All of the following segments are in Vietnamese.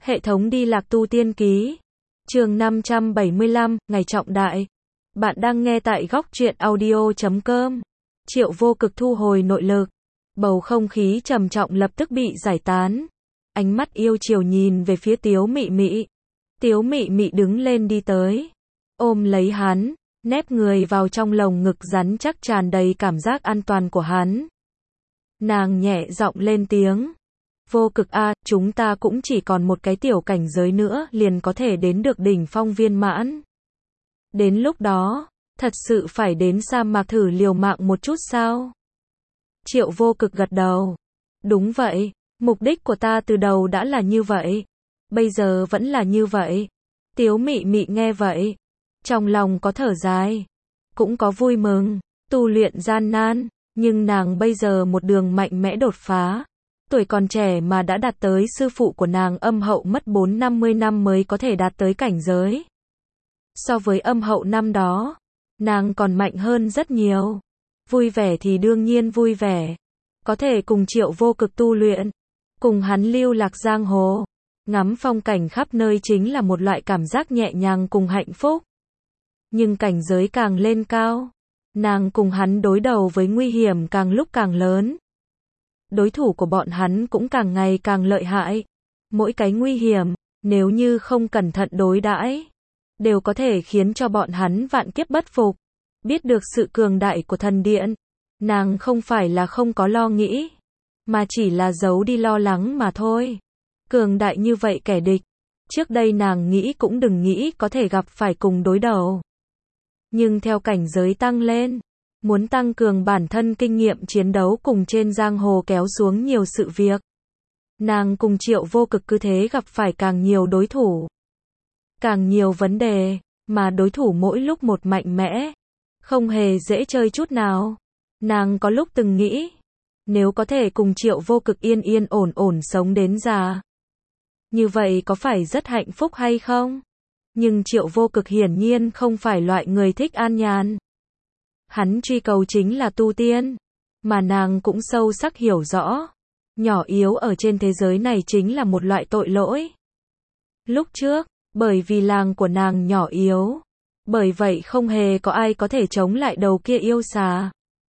Hệ thống đi lạc tu tiên ký. Chương 575, ngày trọng đại. Bạn đang nghe tại góc truyện audio.com. Triệu Vô Cực thu hồi nội lực. Bầu không khí trầm trọng lập tức bị giải tán. Ánh mắt yêu chiều nhìn về phía Tiếu Mị Mị. Tiếu Mị Mị đứng lên đi tới, ôm lấy hắn, nép người vào trong lồng ngực rắn chắc tràn đầy cảm giác an toàn của hắn. Nàng nhẹ giọng lên tiếng. Vô Cực a, chúng ta cũng chỉ còn một cái tiểu cảnh giới nữa liền có thể đến được đỉnh phong viên mãn. Đến lúc đó, thật sự phải đến sa mạc thử liều mạng một chút sao? Triệu Vô Cực gật đầu. Đúng vậy, mục đích của ta từ đầu đã là như vậy. Bây giờ vẫn là như vậy. Tiếu Mị Mị nghe vậy, trong lòng có thở dài, cũng có vui mừng. Tu luyện gian nan, nhưng nàng bây giờ một đường mạnh mẽ đột phá. Tuổi còn trẻ mà đã đạt tới sư phụ của nàng Âm Hậu mất 40-50 năm mới có thể đạt tới cảnh giới. So với Âm Hậu năm đó, nàng còn mạnh hơn rất nhiều. Vui vẻ thì đương nhiên vui vẻ. Có thể cùng Triệu Vô Cực tu luyện, cùng hắn lưu lạc giang hồ, ngắm phong cảnh khắp nơi chính là một loại cảm giác nhẹ nhàng cùng hạnh phúc. Nhưng cảnh giới càng lên cao, nàng cùng hắn đối đầu với nguy hiểm càng lúc càng lớn. Đối thủ của bọn hắn cũng càng ngày càng lợi hại. Mỗi cái nguy hiểm, nếu như không cẩn thận đối đãi, đều có thể khiến cho bọn hắn vạn kiếp bất phục. Biết được sự cường đại của thần điện, nàng không phải là không có lo nghĩ, mà chỉ là giấu đi lo lắng mà thôi. Cường đại như vậy kẻ địch, trước đây nàng nghĩ cũng đừng nghĩ có thể gặp phải cùng đối đầu. Nhưng theo cảnh giới tăng lên, muốn tăng cường bản thân kinh nghiệm chiến đấu cùng trên giang hồ kéo xuống nhiều sự việc. Nàng cùng Triệu Vô Cực cứ thế gặp phải càng nhiều đối thủ, càng nhiều vấn đề, mà đối thủ mỗi lúc một mạnh mẽ, không hề dễ chơi chút nào. Nàng có lúc từng nghĩ, nếu có thể cùng Triệu Vô Cực yên yên ổn ổn sống đến già, như vậy có phải rất hạnh phúc hay không? Nhưng Triệu Vô Cực hiển nhiên không phải loại người thích an nhàn. Hắn truy cầu chính là tu tiên, mà nàng cũng sâu sắc hiểu rõ, nhỏ yếu ở trên thế giới này chính là một loại tội lỗi. Lúc trước, bởi vì làng của nàng nhỏ yếu, bởi vậy không hề có ai có thể chống lại đầu kia yêu xà.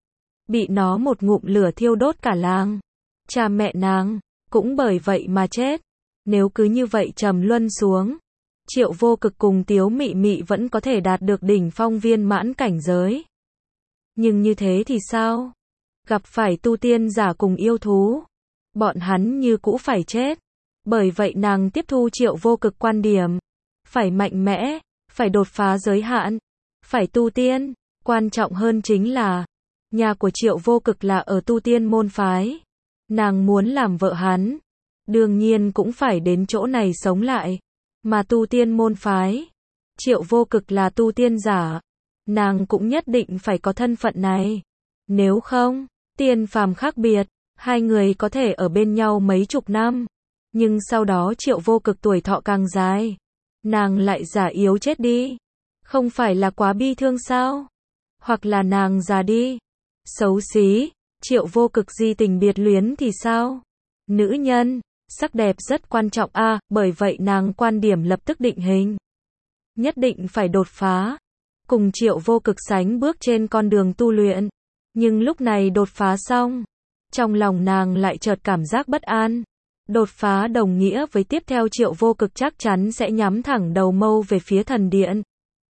Bị nó một ngụm lửa thiêu đốt cả làng. Cha mẹ nàng cũng bởi vậy mà chết. Nếu cứ như vậy trầm luân xuống, Triệu Vô Cực cùng Tiếu Mị Mị vẫn có thể đạt được đỉnh phong viên mãn cảnh giới. Nhưng như thế thì sao? Gặp phải tu tiên giả cùng yêu thú, bọn hắn như cũ phải chết. Bởi vậy nàng tiếp thu Triệu Vô Cực quan điểm, phải mạnh mẽ, phải đột phá giới hạn, phải tu tiên. Quan trọng hơn chính là, nhà của Triệu Vô Cực là ở tu tiên môn phái. Nàng muốn làm vợ hắn, đương nhiên cũng phải đến chỗ này sống lại. Mà tu tiên môn phái, Triệu Vô Cực là tu tiên giả, nàng cũng nhất định phải có thân phận này. Nếu không, tiên phàm khác biệt, hai người có thể ở bên nhau mấy chục năm, nhưng sau đó Triệu Vô Cực tuổi thọ càng dài, nàng lại già yếu chết đi. Không phải là quá bi thương sao? Hoặc là nàng già đi, xấu xí, Triệu Vô Cực di tình biệt luyến thì sao? Nữ nhân, sắc đẹp rất quan trọng a, bởi vậy nàng quan điểm lập tức định hình. Nhất định phải đột phá, cùng Triệu Vô Cực sánh bước trên con đường tu luyện. Nhưng lúc này đột phá xong, trong lòng nàng lại chợt cảm giác bất an. Đột phá đồng nghĩa với tiếp theo Triệu Vô Cực chắc chắn sẽ nhắm thẳng đầu mâu về phía thần điện.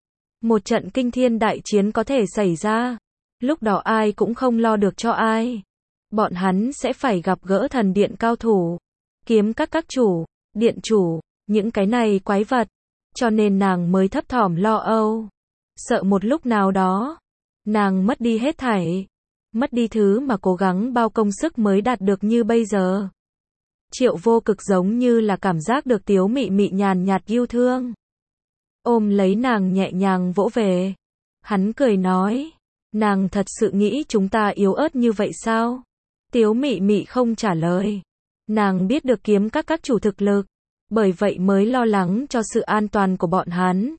Một trận kinh thiên đại chiến có thể xảy ra. Lúc đó ai cũng không lo được cho ai. Bọn hắn sẽ phải gặp gỡ thần điện cao thủ, kiếm các chủ, điện chủ, những cái này quái vật. Cho nên nàng mới thấp thỏm lo âu. Sợ một lúc nào đó, nàng mất đi hết thảy. Mất đi thứ mà cố gắng bao công sức mới đạt được như bây giờ. Triệu Vô Cực giống như là cảm giác được Tiếu Mị Mị nhàn nhạt yêu thương, ôm lấy nàng nhẹ nhàng vỗ về. Hắn cười nói, nàng thật sự nghĩ chúng ta yếu ớt như vậy sao? Tiếu Mị Mị không trả lời. Nàng biết được kiếm các chủ thực lực, bởi vậy mới lo lắng cho sự an toàn của bọn hắn.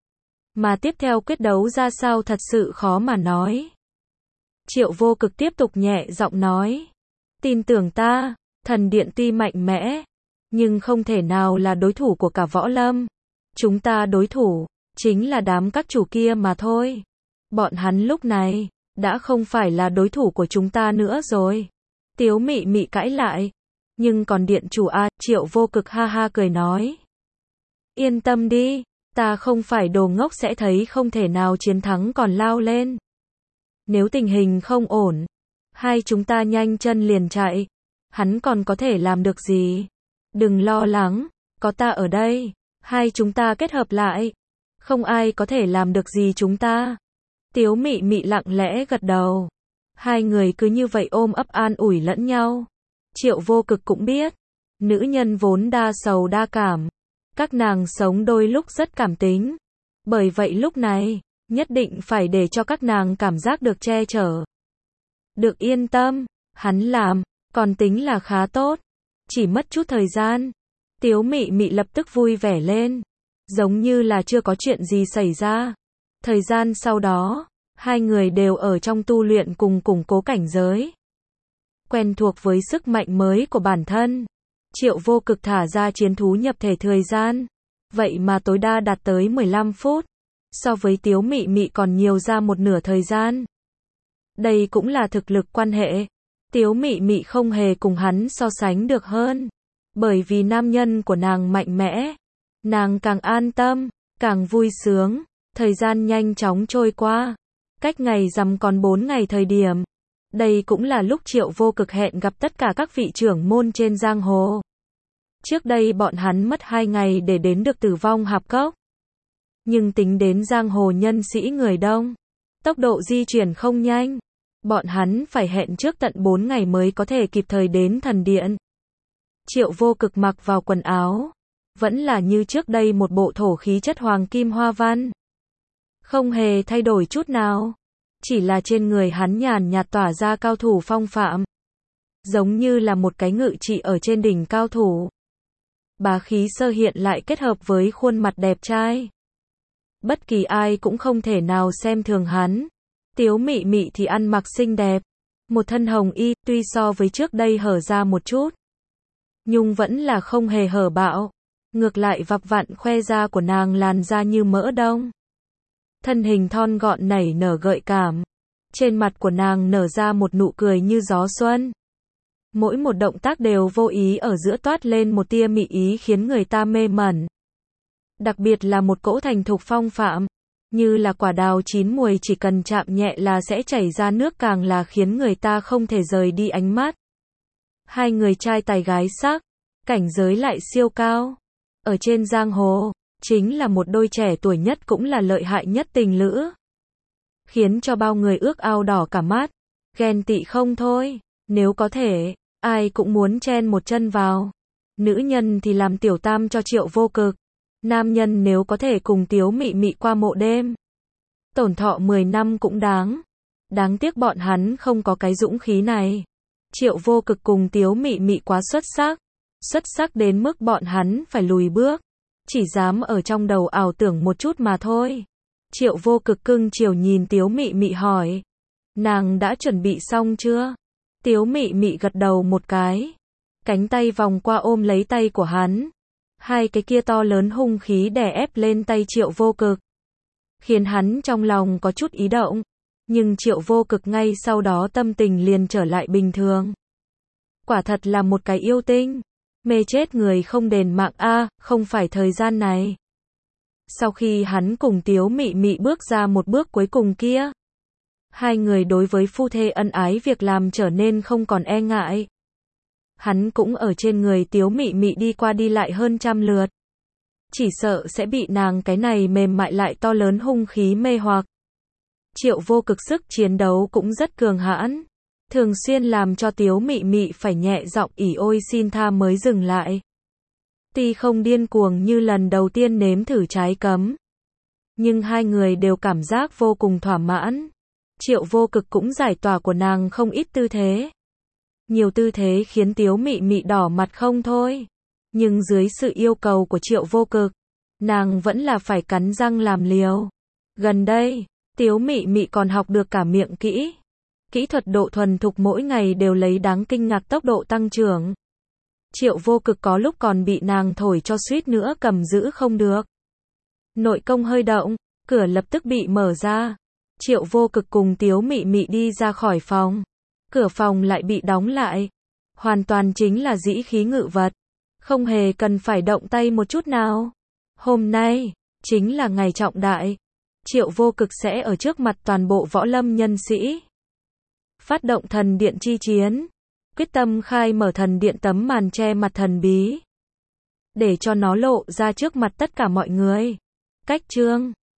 Mà tiếp theo quyết đấu ra sao thật sự khó mà nói. Triệu Vô Cực tiếp tục nhẹ giọng nói, tin tưởng ta, thần điện tuy mạnh mẽ, nhưng không thể nào là đối thủ của cả Võ Lâm. Chúng ta đối thủ, chính là đám các chủ kia mà thôi. Bọn hắn lúc này, đã không phải là đối thủ của chúng ta nữa rồi. Tiếu Mị Mị cãi lại. Nhưng còn điện chủ a, Triệu Vô Cực ha ha cười nói. Yên tâm đi, ta không phải đồ ngốc sẽ thấy không thể nào chiến thắng còn lao lên. Nếu tình hình không ổn, hai chúng ta nhanh chân liền chạy. Hắn còn có thể làm được gì? Đừng lo lắng, có ta ở đây. Hai chúng ta kết hợp lại. Không ai có thể làm được gì chúng ta. Tiếu Mị Mị lặng lẽ gật đầu. Hai người cứ như vậy ôm ấp an ủi lẫn nhau. Triệu Vô Cực cũng biết, nữ nhân vốn đa sầu đa cảm. Các nàng sống đôi lúc rất cảm tính. Bởi vậy lúc này, nhất định phải để cho các nàng cảm giác được che chở. Được yên tâm, hắn làm, còn tính là khá tốt. Chỉ mất chút thời gian. Tiếu Mị Mị lập tức vui vẻ lên. Giống như là chưa có chuyện gì xảy ra. Thời gian sau đó, hai người đều ở trong tu luyện cùng củng cố cảnh giới. Quen thuộc với sức mạnh mới của bản thân. Triệu Vô Cực thả ra chiến thú nhập thể thời gian. Vậy mà tối đa đạt tới 15 phút. So với Tiếu Mị Mị còn nhiều ra một nửa thời gian. Đây cũng là thực lực quan hệ. Tiếu Mị Mị không hề cùng hắn so sánh được hơn. Bởi vì nam nhân của nàng mạnh mẽ. Nàng càng an tâm, càng vui sướng. Thời gian nhanh chóng trôi qua. Cách ngày rằm còn 4 ngày thời điểm. Đây cũng là lúc Triệu Vô Cực hẹn gặp tất cả các vị trưởng môn trên giang hồ. Trước đây bọn hắn mất 2 ngày để đến được Tử Vong Hạp Cốc. Nhưng tính đến giang hồ nhân sĩ người đông, tốc độ di chuyển không nhanh. Bọn hắn phải hẹn trước tận 4 ngày mới có thể kịp thời đến thần điện. Triệu Vô Cực mặc vào quần áo, vẫn là như trước đây một bộ thổ khí chất hoàng kim hoa văn. Không hề thay đổi chút nào. Chỉ là trên người hắn nhàn nhạt tỏa ra cao thủ phong phạm. Giống như là một cái ngự trị ở trên đỉnh cao thủ. Bá khí sơ hiện lại kết hợp với khuôn mặt đẹp trai. Bất kỳ ai cũng không thể nào xem thường hắn. Tiếu Mị Mị thì ăn mặc xinh đẹp. Một thân hồng y, tuy so với trước đây hở ra một chút. Nhưng vẫn là không hề hở bạo. Ngược lại vặp vặn khoe da của nàng làn da như mỡ đông. Thân hình thon gọn nảy nở gợi cảm. Trên mặt của nàng nở ra một nụ cười như gió xuân. Mỗi một động tác đều vô ý ở giữa toát lên một tia mị ý khiến người ta mê mẩn. Đặc biệt là một cỗ thành thục phong phạm. Như là quả đào chín mùi chỉ cần chạm nhẹ là sẽ chảy ra nước càng là khiến người ta không thể rời đi ánh mắt. Hai người trai tài gái sắc. Cảnh giới lại siêu cao. Ở trên giang hồ. Chính là một đôi trẻ tuổi nhất cũng là lợi hại nhất tình lữ. Khiến cho bao người ước ao đỏ cả mắt. Ghen tị không thôi. Nếu có thể, ai cũng muốn chen một chân vào. Nữ nhân thì làm tiểu tam cho Triệu Vô Cực. Nam nhân nếu có thể cùng Tiếu Mị Mị qua mộ đêm. Tổn thọ 10 năm cũng đáng. Đáng tiếc bọn hắn không có cái dũng khí này. Triệu Vô Cực cùng Tiếu Mị Mị quá xuất sắc. Xuất sắc đến mức bọn hắn phải lùi bước. Chỉ dám ở trong đầu ảo tưởng một chút mà thôi. Triệu Vô Cực cưng chiều nhìn Tiếu Mị Mị hỏi. Nàng đã chuẩn bị xong chưa? Tiếu Mị Mị gật đầu một cái. Cánh tay vòng qua ôm lấy tay của hắn. Hai cái kia to lớn hung khí đè ép lên tay Triệu Vô Cực. Khiến hắn trong lòng có chút ý động. Nhưng Triệu Vô Cực ngay sau đó tâm tình liền trở lại bình thường. Quả thật là một cái yêu tinh. Mê chết người không đền mạng a, không phải thời gian này. Sau khi hắn cùng Tiếu Mị Mị bước ra một bước cuối cùng kia. Hai người đối với phu thê ân ái việc làm trở nên không còn e ngại. Hắn cũng ở trên người Tiếu Mị Mị đi qua đi lại hơn 100 lượt. Chỉ sợ sẽ bị nàng cái này mềm mại lại to lớn hung khí mê hoặc. Triệu Vô Cực sức chiến đấu cũng rất cường hãn. Thường xuyên làm cho Tiếu Mị Mị phải nhẹ giọng ỉ ôi xin tha mới dừng lại. Tuy không điên cuồng như lần đầu tiên nếm thử trái cấm. Nhưng hai người đều cảm giác vô cùng thỏa mãn. Triệu Vô Cực cũng giải tỏa của nàng không ít tư thế. Nhiều tư thế khiến Tiếu Mị Mị đỏ mặt không thôi. Nhưng dưới sự yêu cầu của Triệu Vô Cực, nàng vẫn là phải cắn răng làm liều. Gần đây, Tiếu Mị Mị còn học được cả miệng kỹ. Kỹ thuật độ thuần thục mỗi ngày đều lấy đáng kinh ngạc tốc độ tăng trưởng. Triệu Vô Cực có lúc còn bị nàng thổi cho suýt nữa cầm giữ không được. Nội công hơi động, cửa lập tức bị mở ra. Triệu Vô Cực cùng Tiếu Mị Mị đi ra khỏi phòng. Cửa phòng lại bị đóng lại. Hoàn toàn chính là dĩ khí ngự vật. Không hề cần phải động tay một chút nào. Hôm nay, chính là ngày trọng đại. Triệu Vô Cực sẽ ở trước mặt toàn bộ võ lâm nhân sĩ. Phát động thần điện chi chiến. Quyết tâm khai mở thần điện tấm màn che mặt thần bí. Để cho nó lộ ra trước mặt tất cả mọi người. Cách chương